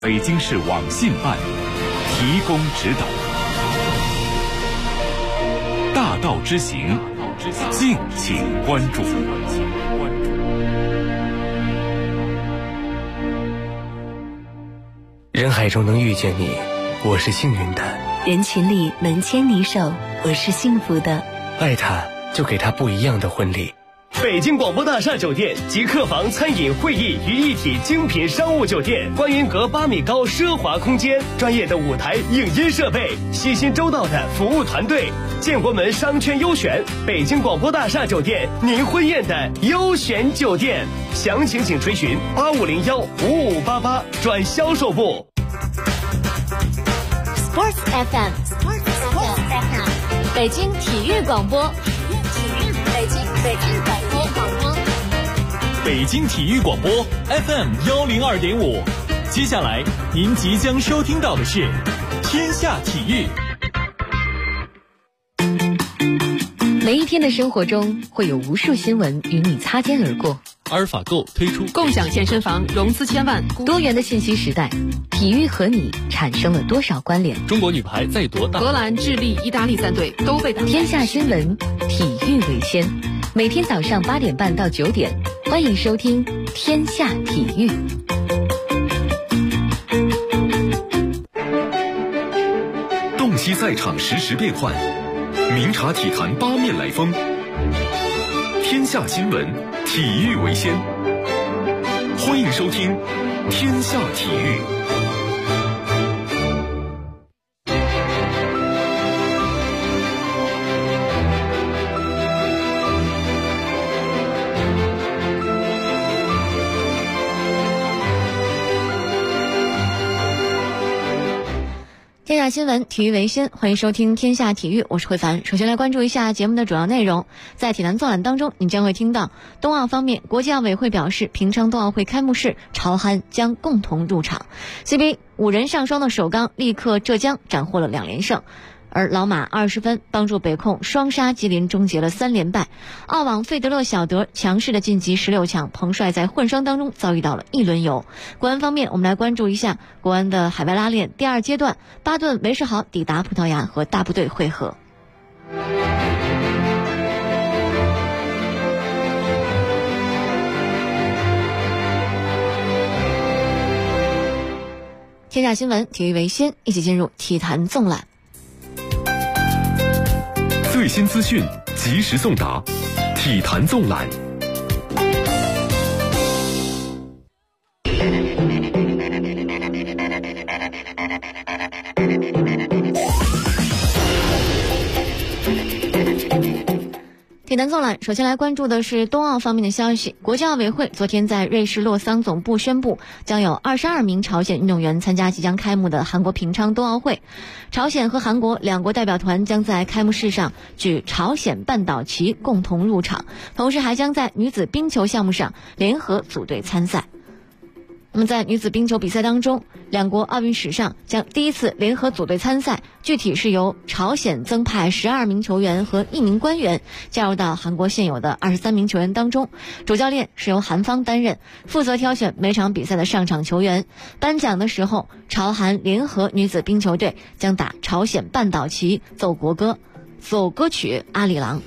北京市网信办提供指导。大道之行，敬请关注。 人海中能遇见你，我是幸运的； 人群里能牵你手，我是幸福的。 爱他，就给他不一样的婚礼。 北京广播大厦酒店集客房、餐饮、会议于一体精品商务酒店，观音阁8米高奢华空间，专业的舞台影音设备，细心周到的服务团队，建国门商圈优选，北京广播大厦酒店您婚宴的优选酒店。详情请垂询85015588转销售部。 Sports FM， 北京体育广播， 北京体育广播 FM 102.5。接下来您即将收听到的是天下体育。 每一天的生活中会有无数新闻与你擦肩而过。 阿尔法购推出共享健身房融资千万。 多元的信息时代，体育和你产生了多少关联？ 中国女排再夺大荷兰、智利、意大利3队都被打。 天下新闻，体育为先。每天早上8点半到9点，欢迎收听天下体育。 洞悉赛场实时变幻，明察体坛八面来风。天下新闻，体育为先。欢迎收听天下体育。 天下新闻，体育为先，欢迎收听天下体育，我是慧凡。首先来关注一下节目的主要内容。在体坛纵览当中，你将会听到冬奥方面，国际奥委会表示，平昌冬奥会开幕式朝韩将共同入场。CBA 5人上双的首钢力克浙江，斩获了2连胜。而老马20分帮助北控双杀吉林，终结了3连败。澳网费德勒小德强势的晋级16强，彭帅在混双当中遭遇到了一轮游。国安方面，我们来关注一下国安的海外拉练第2阶段，巴顿韦世豪抵达葡萄牙和大部队会合。天下新闻，体育为先，一起进入体坛纵览。 最新资讯，及时送达，体坛纵览。 体坛纵览，首先来关注的是冬奥方面的消息。国际奥委会昨天在瑞士洛桑总部宣布，将有22名朝鲜运动员参加即将开幕的韩国平昌冬奥会。朝鲜和韩国2国代表团将在开幕式上举朝鲜半岛旗共同入场，同时还将在女子冰球项目上联合组队参赛。那么在女子冰球比赛当中，2国奥运史上将第一次联合组队参赛，具体是由朝鲜增派12名球员和1名官员加入到韩国现有的23名球员当中，主教练是由韩方担任，负责挑选每场比赛的上场球员。颁奖的时候，朝韩联合女子冰球队将打朝鲜半岛旗，奏国歌，奏歌曲《阿里郎》。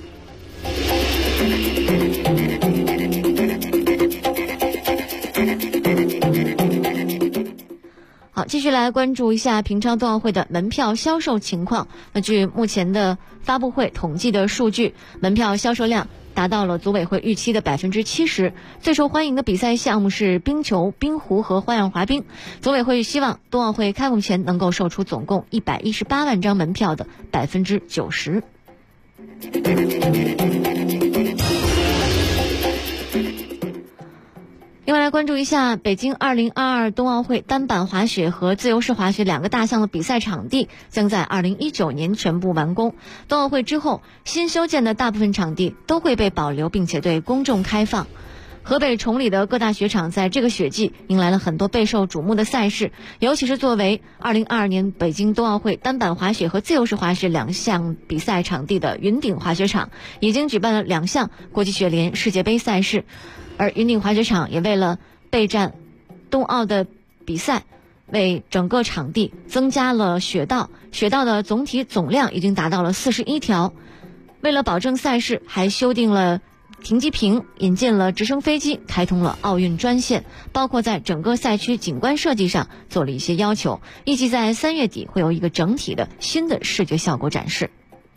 好，继续来关注一下平昌冬奥会的门票销售情况。那据目前的发布会统计的数据，门票销售量达到了组委会预期的70%。最受欢迎的比赛项目是冰球、冰壶和花样滑冰。组委会希望冬奥会开幕前能够售出总共118万张门票的90%。另外来关注一下北京2022冬奥会单板滑雪和自由式滑雪2个大项的比赛场地将在2019年全部完工。冬奥会之后，新修建的大部分场地都会被保留，并且对公众开放。河北崇礼的各大雪场在这个雪季迎来了很多备受瞩目的赛事，尤其是作为2022年北京冬奥会单板滑雪和自由式滑雪2项比赛场地的云顶滑雪场，已经举办了2项国际雪联世界杯赛事。而云顶滑雪场也为了备战冬奥的比赛， 为整个场地增加了雪道，雪道的总体总量已经达到了41条。为了保证赛事，还修订了停机坪，引进了直升飞机，开通了奥运专线，包括在整个赛区景观设计上做了一些要求，预计在3月底会有一个整体的新的视觉效果展示。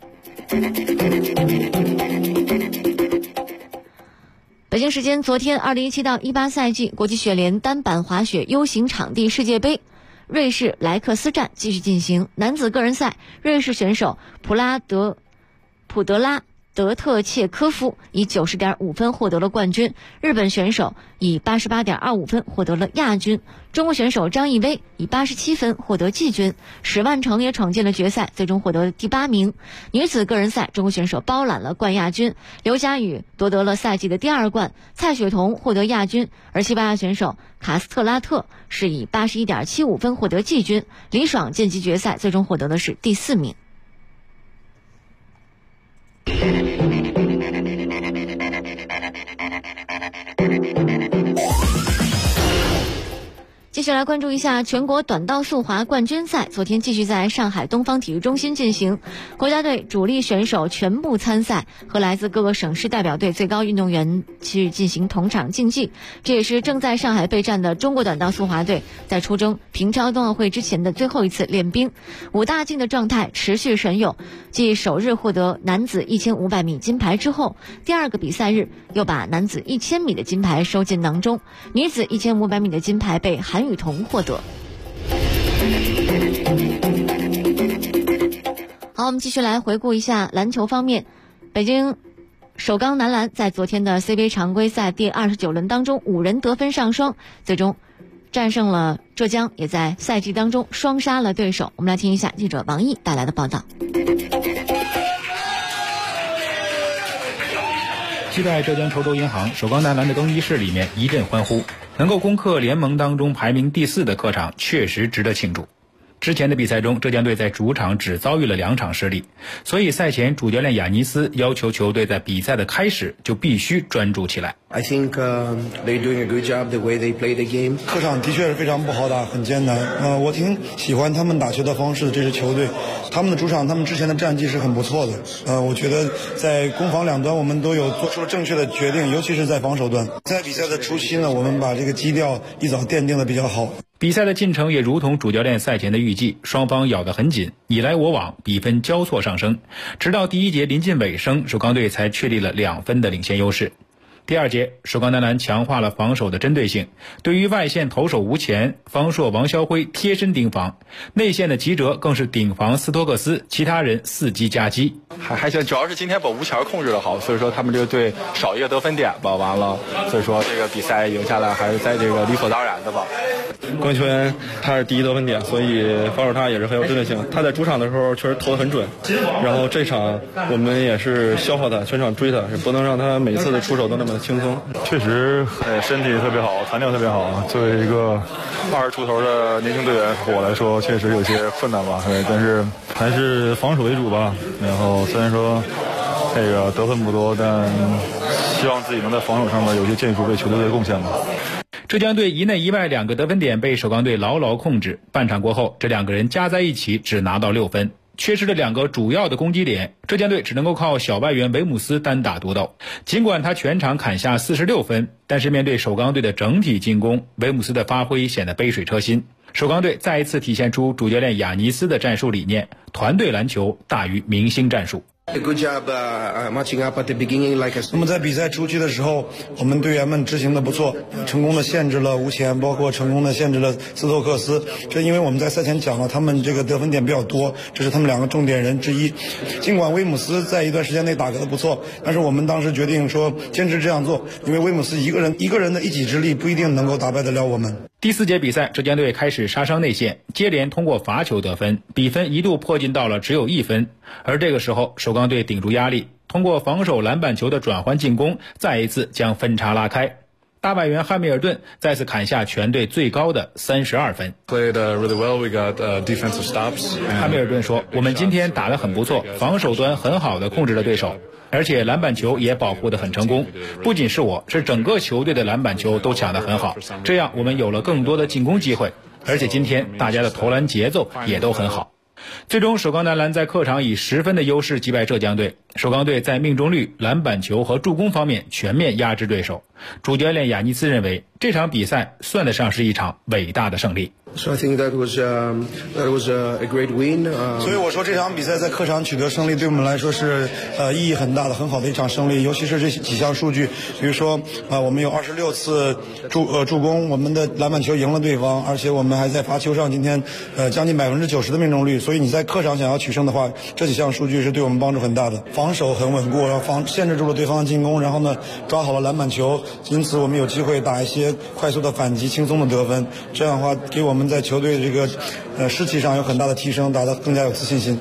北京时间昨天，2017到18赛季国际雪联单板滑雪 U 型场地世界杯瑞士莱克斯站继续进行。男子个人赛，瑞士选手普德拉德特切科夫以 90.5 分获得了冠军，日本选手以 88.25 分获得了亚军，中国选手张艺薇以87分获得季军，史万成也闯进了决赛，最终获得第8名。女子个人赛，中国选手包揽了冠亚军，刘佳宇夺得了赛季的第2冠，蔡雪桐获得亚军，而西班牙选手卡斯特拉特是以 81.75 分获得季军，李爽晋级决赛，最终获得的是第4名。继续来关注一下全国短道速滑冠军赛，昨天继续在上海东方体育中心进行，国家队主力选手全部参赛，和来自各个省市代表队最高运动员去进行同场竞技。这也是正在上海备战的中国短道速滑队在出征平昌冬奥会之前的最后一次练兵，5大进的状态持续神勇。继首日获得男子1500米金牌之后，第2个比赛日又把男子1000米的金牌收进囊中，女子1500米的金牌被韩雨桐获得。好，我们继续来回顾一下篮球方面。北京首钢男篮在昨天的 CBA 常规赛第29轮当中5人得分上双，最终战胜了浙江，也在赛季当中双杀了对手。我们来听一下记者王毅带来的报道。 期待浙江稠州银行首钢男篮的更衣室里面一阵欢呼，能够攻克联盟当中排名第4的客场确实值得庆祝。之前的比赛中，浙江队在主场只遭遇了2场失利，所以赛前主教练雅尼斯要求球队在比赛的开始就必须专注起来。 I think they're doing a good job the way they play the game. 客场的确是非常不好打，很艰难。我挺喜欢他们打球的方式，这支球队，他们的主场，他们之前的战绩是很不错的。我觉得在攻防两端我们都有做出了正确的决定，尤其是在防守端。在比赛的初期呢，我们把这个基调一早奠定的比较好。 比赛的进程也如同主教练赛前的预计，双方咬得很紧，你来我往，比分交错上升，直到第1节临近尾声，首钢队才确立了2分的领先优势。第2节，首钢男篮强化了防守的针对性，对于外线投手吴前、方硕、王肖辉贴身盯防，内线的齐哲更是顶防斯托克斯，其他人伺机夹击。 还行，主要是今天把吴前控制得好，所以说他们这个队少一个得分点吧，完了，所以说这个比赛赢下来还是在这个理所当然的吧。 关球员他是第1得分点，所以防守他也是很有针对性。他在主场的时候确实投得很准，然后这场我们也是消耗他，全场追他，也不能让他每次的出手都那么轻松。 确实，身体特别好，弹跳特别好。作为一个20出头的年轻队员，我来说确实有些困难吧，但是还是防守为主吧。然后虽然说这个得分不多，但希望自己能在防守上面有些建树，为球队的贡献吧。 浙江队一内一外2个得分点被首钢队牢牢控制，半场过后，这2个人加在一起只拿到6分，缺失了2个主要的攻击点，浙江队只能够靠小外援维姆斯单打独斗。尽管他全场砍下46分，但是面对首钢队的整体进攻，维姆斯的发挥显得杯水车薪。首钢队再一次体现出主教练雅尼斯的战术理念，团队篮球大于明星战术。 Good job matching up at the beginning like a... 那么在比赛初期的时候，我们队员们执行的不错，成功的限制了吴前，包括成功的限制了斯托克斯。这因为我们在赛前讲了，他们这个得分点比较多，这是他们2个重点人之一。尽管威姆斯在一段时间内打得不错，但是我们当时决定说坚持这样做，因为威姆斯一个人的一己之力不一定能够打败得了我们。 第4节比赛，浙江队开始杀伤内线，接连通过罚球得分，比分一度迫近到了只有1分。而这个时候，首钢队顶住压力，通过防守篮板球的转换进攻，再一次将分差拉开。大外援汉密尔顿再次砍下全队最高的32分。 Played really well. We got defensive stops. 汉密尔顿说：“我们今天打得很不错，防守端很好的控制了对手，而且篮板球也保护得很成功。不仅是我，是整个球队的篮板球都抢得很好，这样我们有了更多的进攻机会。 而且今天大家的投篮节奏也都很好。最终首钢男篮在客场以10分的优势击败浙江队，首钢队在命中率、篮板球和助攻方面全面压制对手。主教练亚尼斯认为这场比赛算得上是一场伟大的胜利。 So I think that was a great win. 所以我说这场比赛在客场取得胜利对我们来说是意义很大的，很好的一场胜利。尤其是这几项数据，比如说我们有26次助攻，我们的篮板球赢了对方，而且我们还在罚球上今天将近90%的命中率。所以你在客场想要取胜的话，这几项数据是对我们帮助很大的。防守很稳固，然后限制住了对方的进攻，然后呢抓好了篮板球，因此我们有机会打一些快速的反击，轻松的得分。这样的话给我们在球队这个士气上有很大的提升，打得更加有自信心。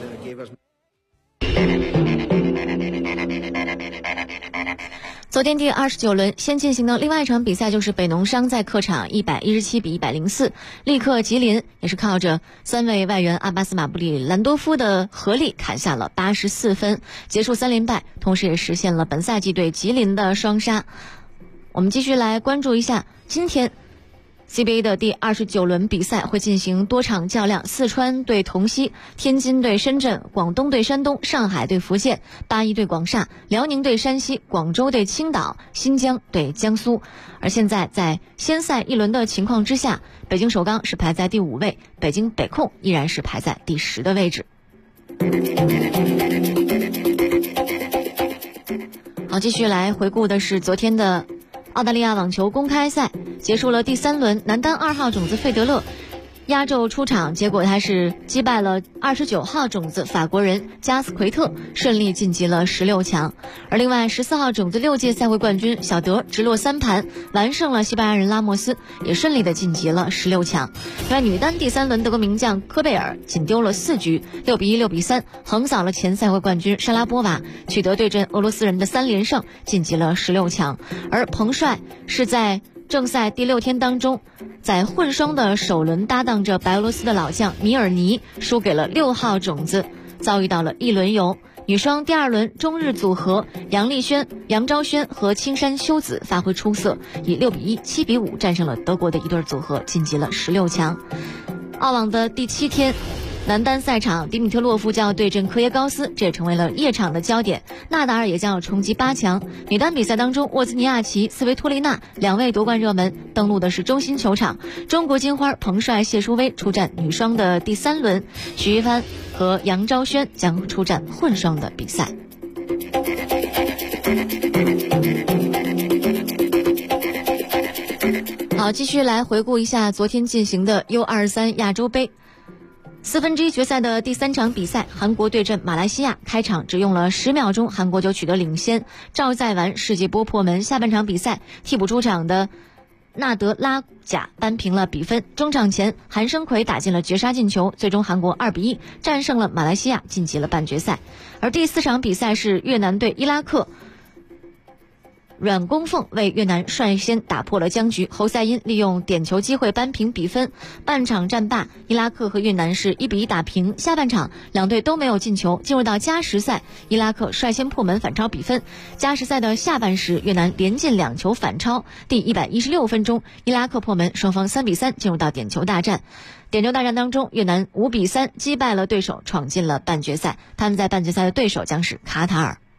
昨天第29轮先进行的另外一场比赛就是北农商在客场117比104力克吉林，也是靠着3位外援阿巴斯马布里兰多夫的合力砍下了84分，结束3连败，同时也实现了本赛季对吉林的双杀。我们继续来关注一下今天CBA 的第29轮比赛会进行多场较量，四川对同曦，天津对深圳，广东对山东，上海对福建，八一对广厦，辽宁对山西，广州对青岛，新疆对江苏。而现在在先赛一轮的情况之下，北京首钢是排在第5位，北京北控依然是排在第10的位置。好，继续来回顾的是昨天的澳大利亚网球公开赛，结束了第3轮，男单2号种子费德勒压轴出场，结果他是击败了29号种子法国人加斯奎特，顺利晋级了16强。而另外14号种子6届赛会冠军小德直落3盘完胜了西班牙人拉莫斯，也顺利的晋级了16强。另外女单第3轮德国名将科贝尔仅丢了4局，6比1、6比3横扫了前赛会冠军莎拉波娃，取得对阵俄罗斯人的3连胜，晋级了16强。而彭帅是在正赛第6天当中，在混双的首轮搭档着白俄罗斯的老将米尔尼，输给了6号种子，遭遇到了一轮游。女双第2轮中日组合杨丽轩、杨昭轩和青山修子发挥出色，以6比1、7比5战胜了德国的一对组合，晋级了16强。澳网的第7天男单赛场，迪米特洛夫将要对阵科耶高斯，这也成为了夜场的焦点。纳达尔也将要冲击8强。女单比赛当中，沃兹尼亚奇、斯维托利娜2位夺冠热门登陆的是中心球场。中国金花彭帅、谢淑薇出战女双的第3轮，许一帆和杨昭轩将出战混双的比赛。好，继续来回顾一下昨天进行的 U23 亚洲杯1/4决赛的第3场比赛，韩国对阵马来西亚，开场只用了10秒钟，韩国就取得领先。赵在完世界波破门，下半场比赛替补出场的纳德拉贾扳平了比分。中场前，韩生奎打进了绝杀进球，最终韩国2比1战胜了马来西亚，晋级了半决赛。而第4场比赛是越南对伊拉克，阮公凤为越南率先打破了僵局，侯赛因利用点球机会扳平比分。半场战罢，伊拉克和越南是1比1打平。下半场两队都没有进球，进入到加时赛，伊拉克率先破门反超比分。加时赛的下半时，越南连进2球反超。第116分钟，伊拉克破门，双方3比3进入到点球大战。点球大战当中，越南5比3击败了对手，闯进了半决赛。他们在半决赛的对手将是卡塔尔。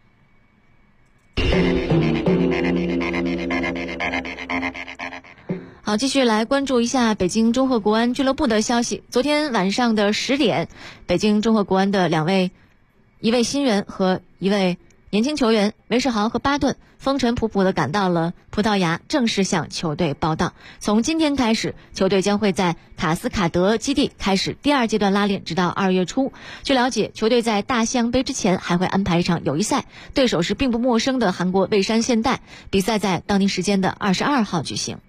好，继续来关注一下北京中赫国安俱乐部的消息。昨天晚上的10点，北京中赫国安的一位新援和一位年轻球员韦世豪和巴顿风尘仆仆地赶到了葡萄牙，正式向球队报到。从今天开始，球队将会在卡斯卡德基地开始第2阶段拉练，直到2月初。据了解，球队在大西洋杯之前还会安排一场友谊赛，对手是并不陌生的韩国蔚山现代，比赛在当地时间的22号举行。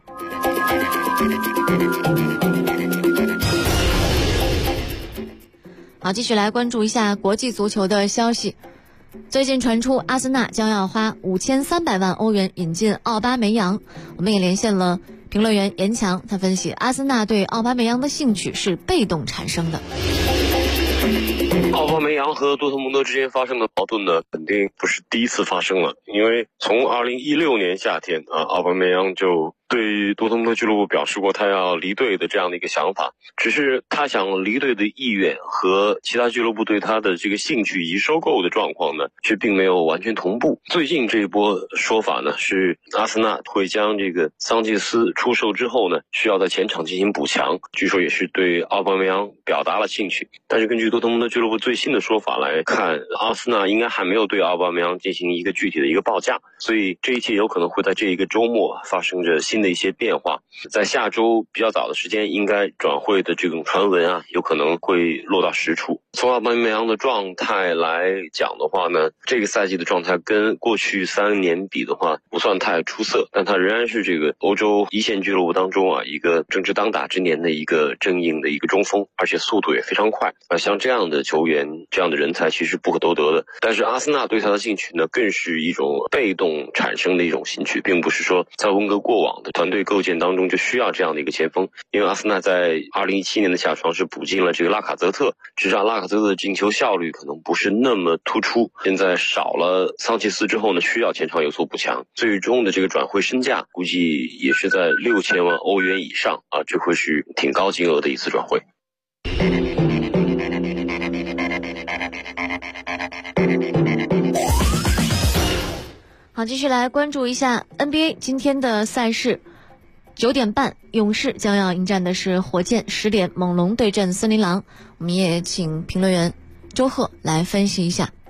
好，继续来关注一下国际足球的消息。最近传出阿森纳将要花5300万欧元引进奥巴梅扬，我们也连线了评论员严强，他分析阿森纳对奥巴梅扬的兴趣是被动产生的。 奥巴梅扬和多特蒙德之间发生的矛盾呢，肯定不是第一次发生了，因为从2016年夏天奥巴梅扬就对多特蒙德俱乐部表示过他要离队的这样的一个想法，只是他想离队的意愿和其他俱乐部对他的这个兴趣以及收购的状况呢，却并没有完全同步。最近这一波说法呢，是阿森纳会将这个桑切斯出售之后呢，需要在前场进行补强，据说也是对奥巴梅扬表达了兴趣。但是根据多特蒙德俱乐部最新的说法来看，阿森纳应该还没有对奥巴梅扬进行一个具体的一个报价，所以这一切有可能会在这一个周末发生着新的一些变化。在下周比较早的时间，应该转会的这种传闻啊，有可能会落到实处。从奥巴梅扬的状态来讲的话呢，这个赛季的状态跟过去3年比的话不算太出色，但他仍然是这个欧洲一线俱乐部当中啊一个正值当打之年的一个正硬的一个中锋，而且速度也非常快。像这样的球员，这样的人才其实不可多得的。但是阿森纳对他的兴趣呢，更是一种被动产生的一种兴趣，并不是说在温格过往的团队构建当中就需要这样的一个前锋。因为阿森纳在2017年的夏窗是补进了这个拉卡泽特，只是拉卡泽特的进球效率可能不是那么突出，现在少了桑切斯之后呢，需要前场有所补强，最终的这个转会身价估计也是在6000万欧元以上啊，这会是挺高金额的一次转会。 好，继续来关注一下 NBA 今天的赛事。9点半，勇士将要迎战的是火箭；10点，猛龙对阵森林狼。我们也请评论员周贺来分析一下。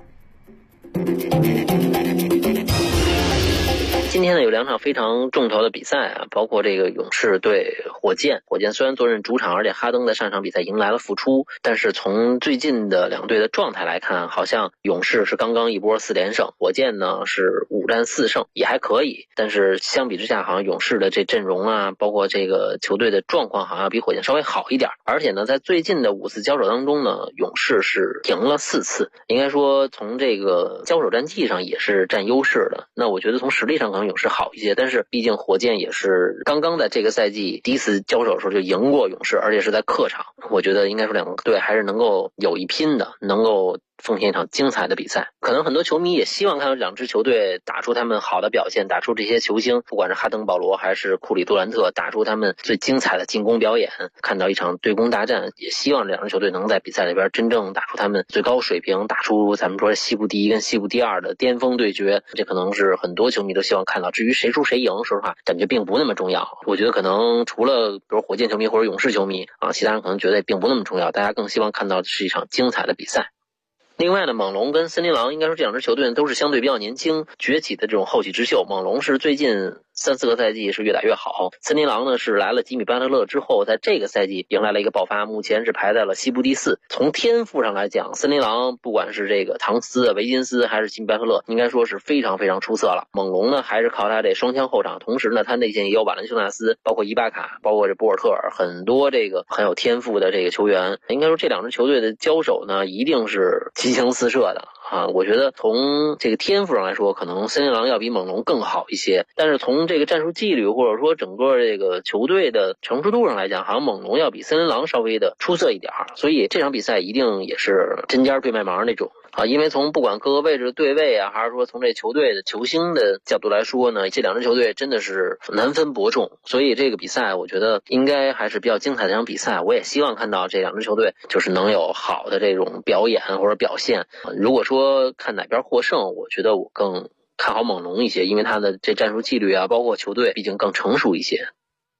今天呢有2场非常重头的比赛啊，包括这个勇士对火箭。火箭虽然坐镇主场，而且哈登在上场比赛迎来了复出，但是从最近的2队的状态来看，好像勇士是刚刚一波4连胜，火箭呢是5战4胜，也还可以。但是相比之下，好像勇士的这阵容啊，包括这个球队的状况，好像比火箭稍微好一点。而且呢，在最近的5次交手当中呢，勇士是赢了4次，应该说从这个交手战绩上也是占优势的。那我觉得从实力上可能勇士好一些，但是毕竟火箭也是刚刚在这个赛季第一次交手的时候就赢过勇士，而且是在客场。我觉得应该说2个队还是能够有一拼的，能够奉献一场精彩的比赛。可能很多球迷也希望看到2支球队打出他们好的表现，打出这些球星，不管是哈登、保罗还是库里、杜兰特，打出他们最精彩的进攻表演，看到一场对攻大战。也希望2支球队能在比赛里边真正打出他们最高水平，打出咱们说西部第1跟西部第2的巅峰对决。这可能是很多球迷都希望看到。至于谁输谁赢，说实话感觉并不那么重要。我觉得可能除了比如火箭球迷或者勇士球迷啊，其他人可能觉得也并不那么重要，大家更希望看到的是一场精彩的比赛。另外呢，猛龙跟森林狼应该说这2支球队都是相对比较年轻崛起的这种后起之秀。猛龙是最近3-4个赛季是越打越好，森林狼呢是来了吉米巴特勒之后，在这个赛季迎来了一个爆发，目前是排在了西部第4。从天赋上来讲，森林狼不管是这个唐斯、维金斯还是吉米巴特勒，应该说是非常非常出色了。猛龙呢还是靠他这双枪后场，同时呢他内线也有瓦伦修纳斯，包括伊巴卡，包括这博尔特尔，很多这个很有天赋的这个球员。应该说这2支球队的交手呢一定是激情四射的啊，我觉得从这个天赋上来说，可能森林狼要比猛龙更好一些，但是从这个战术纪律或者说整个这个球队的成熟度上来讲，好像猛龙要比森林狼稍微的出色一点，所以这场比赛一定也是针尖对麦芒那种啊。因为从不管各个位置的对位啊，还是说从这球队的球星的角度来说呢，这2支球队真的是难分伯仲，所以这个比赛我觉得应该还是比较精彩的一场比赛。我也希望看到这2支球队就是能有好的这种表演或者表现。如果说看哪边获胜，我觉得我更看好猛龙一些，因为他的这战术纪律啊，包括球队毕竟更成熟一些。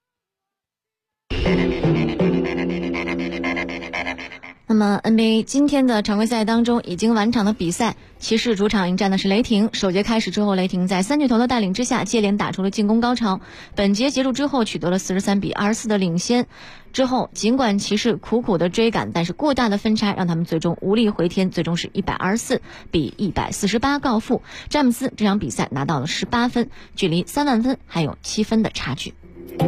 那么 NBA 今天的常规赛当中已经完场的比赛，骑士主场迎战的是雷霆。首节开始之后，雷霆在3巨头的带领之下接连打出了进攻高潮，本节结束之后取得了43-24的领先。之后尽管骑士苦苦的追赶，但是过大的分差让他们最终无力回天，最终是124-148告负。詹姆斯这场比赛拿到了18分，距离3万分还有7分的差距。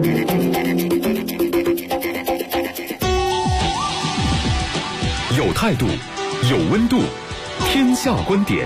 有态度，有温度，天下观点。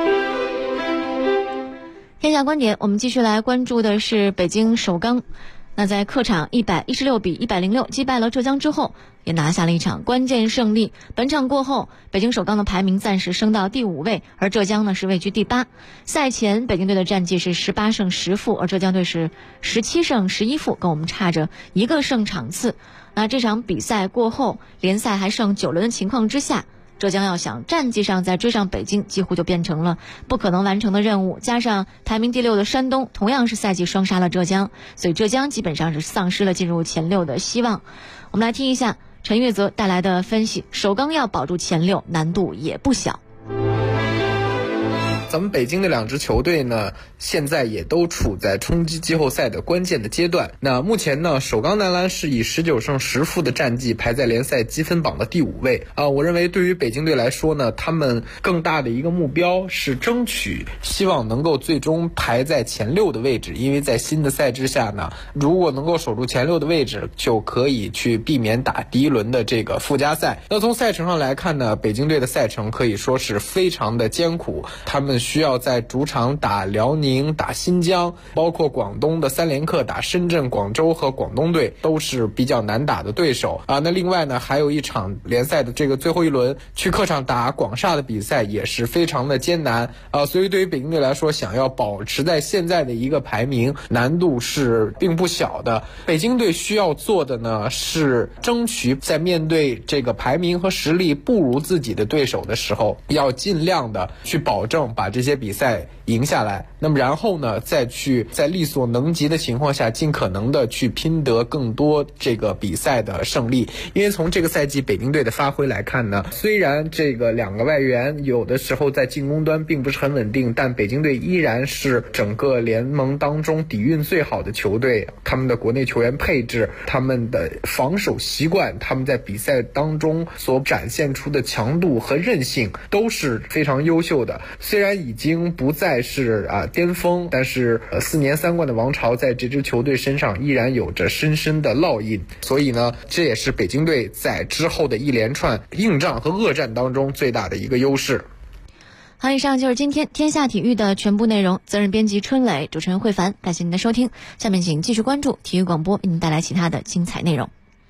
天下观点，我们继续来关注的是北京首钢那在客场116比106击败了浙江之后，也拿下了一场关键胜利。本场过后，北京首钢的排名暂时升到第5位，而浙江呢是位居第8。赛前北京队的战绩是18胜10负，而浙江队是17胜11负，跟我们差着1个胜场次。那这场比赛过后，联赛还剩9轮的情况之下，浙江要想战绩上再追上北京，几乎就变成了不可能完成的任务。加上排名第6的山东同样是赛季双杀了浙江，所以浙江基本上是丧失了进入前6的希望。我们来听一下陈月泽带来的分析，首钢要保住前6难度也不小。 咱们北京的2支球队呢，现在也都处在冲击季后赛的关键的阶段。那目前呢，首钢男篮是以19胜10负的战绩排在联赛积分榜的第5位我认为对于北京队来说呢，他们更大的一个目标是争取希望能够最终排在前6的位置，因为在新的赛制下呢，如果能够守住前6的位置，就可以去避免打第1轮的这个附加赛。那从赛程上来看呢，北京队的赛程可以说是非常的艰苦，他们需要在主场打辽宁、打新疆，包括广东的3连客打深圳、广州和广东队都是比较难打的对手那另外呢，还有一场联赛的这个最后一轮去客场打广厦的比赛也是非常的艰难所以对于北京队来说，想要保持在现在的一个排名，难度是并不小的。北京队需要做的呢，是争取在面对这个排名和实力不如自己的对手的时候，要尽量的去保证把这些比赛赢下来，那么然后呢，再去在力所能及的情况下，尽可能的去拼得更多这个比赛的胜利。因为从这个赛季北京队的发挥来看呢，虽然这个2个外援有的时候在进攻端并不是很稳定，但北京队依然是整个联盟当中底蕴最好的球队。他们的国内球员配置，他们的防守习惯，他们在比赛当中所展现出的强度和韧性都是非常优秀的。虽然已经不再是巅峰，但是4年3冠的王朝在这支球队身上依然有着深深的烙印。所以呢，这也是北京队在之后的一连串硬仗和恶战当中最大的一个优势。 好，以上就是今天天下体育的全部内容。责任编辑春磊，主持人慧凡，感谢您的收听。下面请继续关注体育广播，为您带来其他的精彩内容。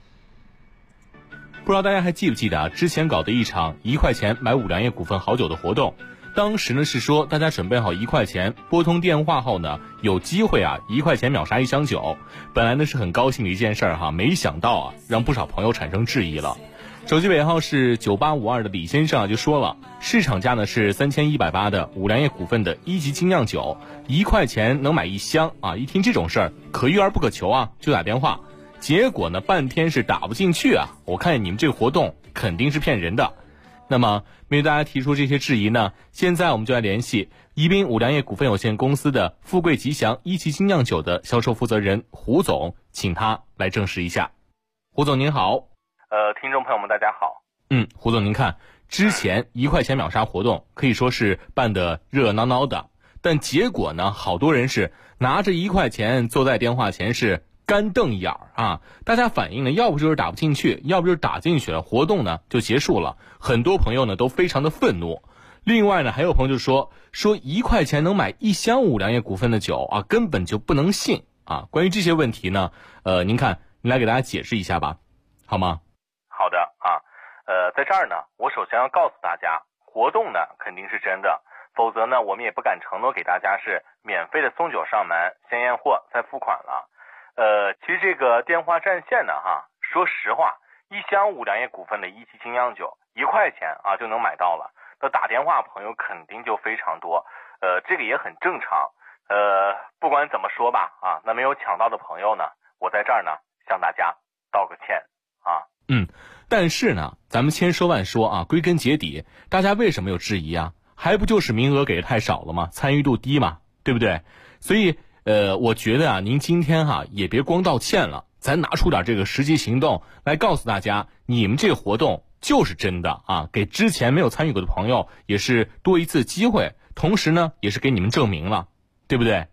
不知道大家还记不记得之前搞的一场1块钱买五粮液股份好酒的活动，当时呢是说大家准备好1块钱，拨通电话后呢，有机会1块钱秒杀1箱酒。本来呢是很高兴的一件事儿没想到让不少朋友产生质疑了。手机尾号是9852的李先生就说了，市场价呢是3180的五粮液股份的1级精酿酒，1块钱能买1箱一听这种事儿，可遇而不可求就打电话。结果呢半天是打不进去我看你们这个活动肯定是骗人的。那么面对大家提出这些质疑呢，现在我们就来联系宜宾五粮液股份有限公司的富贵吉祥1级精酿酒的销售负责人胡总，请他来证实一下。胡总您好。 听众朋友们大家好。 胡总您看，之前1块钱秒杀活动可以说是办得热闹闹的，但结果呢，好多人是拿着1块钱坐在电话前是干瞪眼大家反映呢，要不就是打不进去，要不就是打进去了，活动呢就结束了。很多朋友呢都非常的愤怒。另外呢，还有朋友就说1块钱能买1箱五粮液股份的酒根本就不能信关于这些问题呢，您看，您来给大家解释一下吧，好吗？ 好的在这儿呢，我首先要告诉大家，活动呢肯定是真的，否则呢我们也不敢承诺给大家是免费的送酒上门，先验货再付款了。其实这个电话占线呢说实话，1箱五粮液股份的1级精酿酒1块钱就能买到了，那打电话朋友肯定就非常多，这个也很正常。不管怎么说吧那没有抢到的朋友呢，我在这儿呢向大家道个歉但是呢，咱们千说万说归根结底，大家为什么有质疑还不就是名额给的太少了吗？参与度低嘛，对不对？所以我觉得您今天也别光道歉了，咱拿出点这个实际行动来告诉大家，你们这个活动就是真的给之前没有参与过的朋友也是多一次机会，同时呢也是给你们证明了，对不对？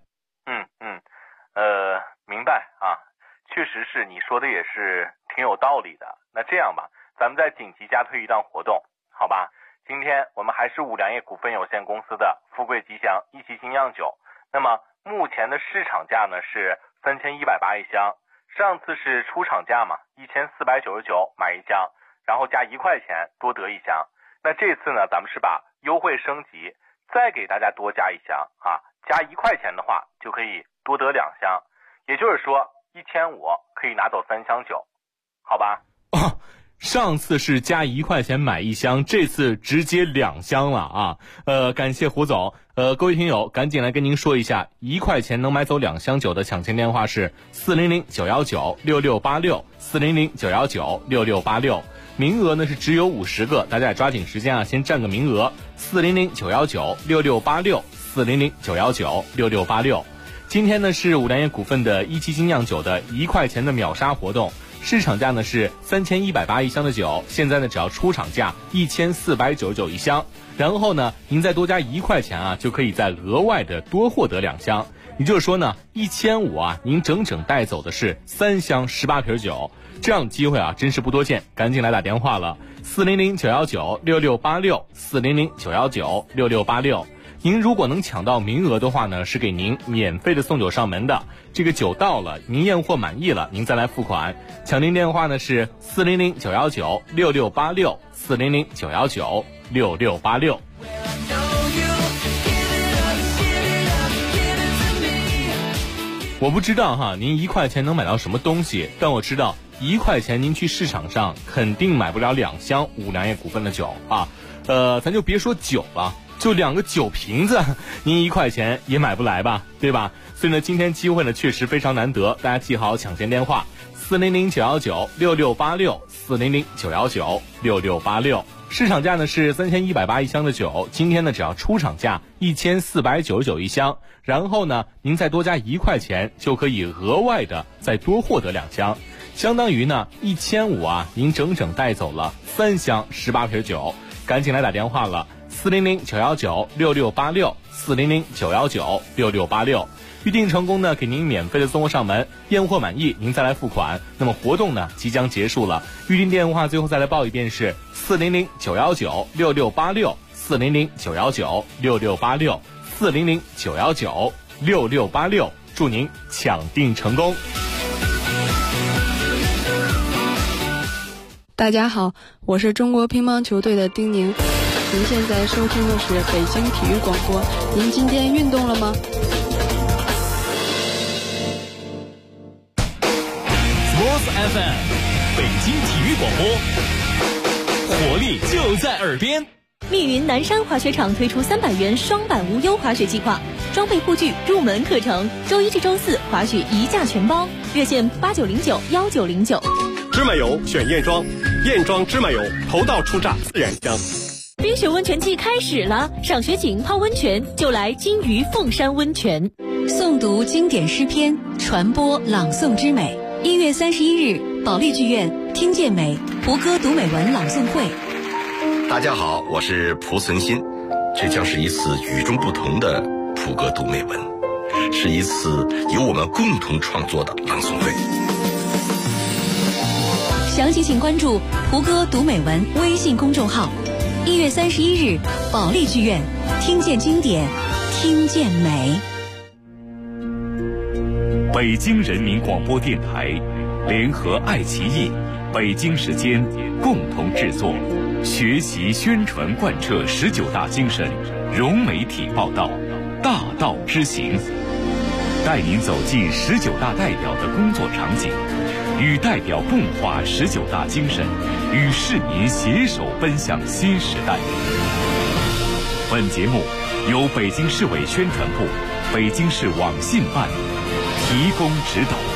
明白确实是你说的也是挺有道理的。那这样吧，咱们再紧急加推一档活动，好吧？今天我们还是五粮液股份有限公司的富贵吉祥1级精酿酒，那么目前的市场价呢是3180一箱， 上次是出厂价嘛，1499买一箱，然后加1块钱多得一箱。那这次呢，咱们是把优惠升级，再给大家多加一箱啊，加1块钱的话就可以多得2箱，也就是说1500可以拿走3箱酒，好吧？ 上次是加1块钱买一箱，这次直接2箱了啊！感谢胡总。各位听友，赶紧来跟您说一下，1块钱能买走2箱酒的抢钱电话是400-919-6686，400-919-6686。名额呢是只有50个，大家也抓紧时间啊，先占个名额。400-919-6686，400-919-6686。今天呢是五粮液股份的一期精酿酒的1块钱的秒杀活动。市场价呢是3180一箱的酒，现在呢只要出厂价1499一箱，然后呢您再多加1块钱啊，就可以再额外的多获得2箱，也就是说呢1500啊，您整整带走的是3箱18瓶酒，这样的机会啊真是不多见，赶紧来打电话了，400-919-6686，400-919-6686。您如果能抢到名额的话呢，是给您免费的送酒上门的。这个酒到了，您验货满意了，您再来付款。抢订电话呢是400-919-6686，400-919-6686。我不知道哈，您1块钱能买到什么东西，但我知道1块钱您去市场上肯定买不了2箱五粮液股份的酒啊。咱就别说酒了，就2个酒瓶子，您1块钱也买不来吧，对吧？所以呢，今天机会呢确实非常难得，大家记好抢钱电话：400-919-6686，400-919-6686。市场价呢是3180一箱的酒，今天呢只要出厂价1499一箱，然后呢您再多加1块钱，就可以额外的再多获得2箱，相当于呢1500啊，您整整带走了3箱18瓶酒，赶紧来打电话了。400-919-6686，400-919-6686。预定成功呢，给您免费的送货上门，验货满意您再来付款。那么活动呢即将结束了，预定电话最后再来报一遍是400-919-6686，400-919-6686，400-919-6686，祝您抢订成功。 大家好，我是中国乒乓球队的丁宁，您现在收听的是北京体育广播。您今天运动了吗 ？Sports FM， 北京体育广播，活力就在耳边。 密云南山滑雪场推出300元双板无忧滑雪计划，装备护具、入门课程，周一至周四滑雪1价全包，热线8909-1909。 芝麻油选燕庄，燕庄芝麻油，头道初榨自然香。 冰雪温泉季开始了，赏雪景泡温泉就来金鱼凤山温泉。 诵读经典诗篇，传播朗诵之美。1月31日，保利剧院听见美胡歌读美文朗诵会。 大家好，我是蒲存昕，这将是一次与众不同的胡歌读美文，是一次由我们共同创作的朗诵会。 详情请关注胡歌读美文微信公众号。1月31日，保利剧院听见经典，听见美。 北京人民广播电台联合爱奇艺、北京时间共同制作，学习宣传贯彻19大精神，融媒体报道，大道之行，带您走进19大代表的工作场景，与代表共话19大精神，与市民携手奔向新时代。本节目由北京市委宣传部、北京市网信办提供指导。